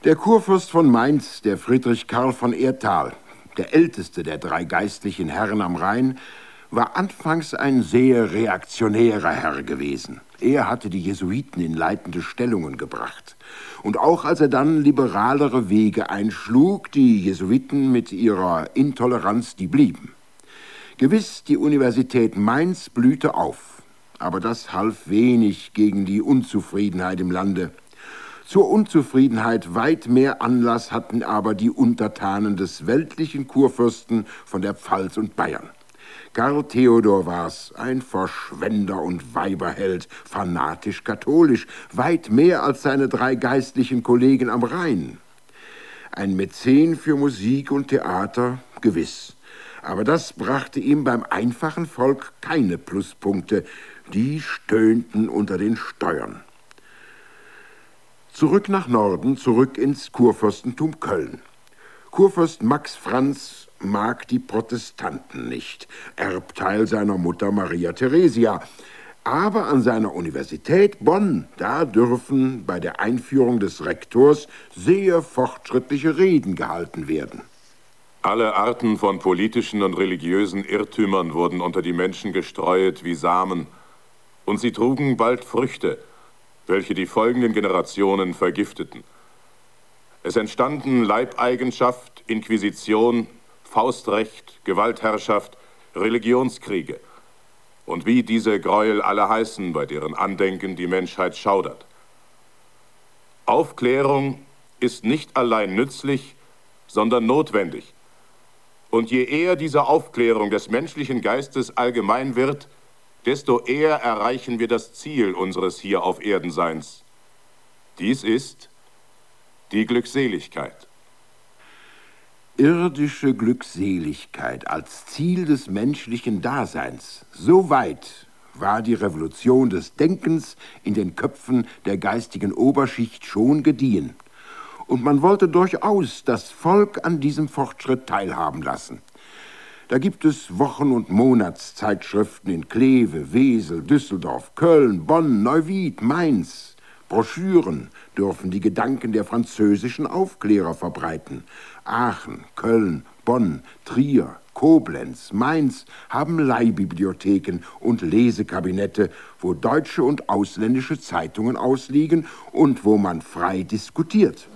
Der Kurfürst von Mainz, der Friedrich Karl von Erthal, der älteste der drei geistlichen Herren am Rhein, war anfangs ein sehr reaktionärer Herr gewesen. Er hatte die Jesuiten in leitende Stellungen gebracht. Und auch als er dann liberalere Wege einschlug, die Jesuiten mit ihrer Intoleranz, die blieben. Gewiss, die Universität Mainz blühte auf, aber das half wenig gegen die Unzufriedenheit im Lande. Zur Unzufriedenheit weit mehr Anlass hatten aber die Untertanen des weltlichen Kurfürsten von der Pfalz und Bayern. Karl Theodor war's, ein Verschwender und Weiberheld, fanatisch katholisch, weit mehr als seine drei geistlichen Kollegen am Rhein. Ein Mäzen für Musik und Theater, gewiss. Aber das brachte ihm beim einfachen Volk keine Pluspunkte. Die stöhnten unter den Steuern. Zurück nach Norden, zurück ins Kurfürstentum Köln. Kurfürst Max Franz mag die Protestanten nicht, Erbteil seiner Mutter Maria Theresia. Aber an seiner Universität Bonn, da dürfen bei der Einführung des Rektors sehr fortschrittliche Reden gehalten werden. Alle Arten von politischen und religiösen Irrtümern wurden unter die Menschen gestreuet wie Samen, und sie trugen bald Früchte, welche die folgenden Generationen vergifteten. Es entstanden Leibeigenschaft, Inquisition, Faustrecht, Gewaltherrschaft, Religionskriege. Und wie diese Gräuel alle heißen, bei deren Andenken die Menschheit schaudert. Aufklärung ist nicht allein nützlich, sondern notwendig. Und je eher diese Aufklärung des menschlichen Geistes allgemein wird, desto eher erreichen wir das Ziel unseres hier auf Erden Seins. Dies ist die Glückseligkeit. Irdische Glückseligkeit als Ziel des menschlichen Daseins. So weit war die Revolution des Denkens in den Köpfen der geistigen Oberschicht schon gediehen. Und man wollte durchaus das Volk an diesem Fortschritt teilhaben lassen. Da gibt es Wochen- und Monatszeitschriften in Kleve, Wesel, Düsseldorf, Köln, Bonn, Neuwied, Mainz. Broschüren dürfen die Gedanken der französischen Aufklärer verbreiten. Aachen, Köln, Bonn, Trier, Koblenz, Mainz haben Leihbibliotheken und Lesekabinette, wo deutsche und ausländische Zeitungen ausliegen und wo man frei diskutiert.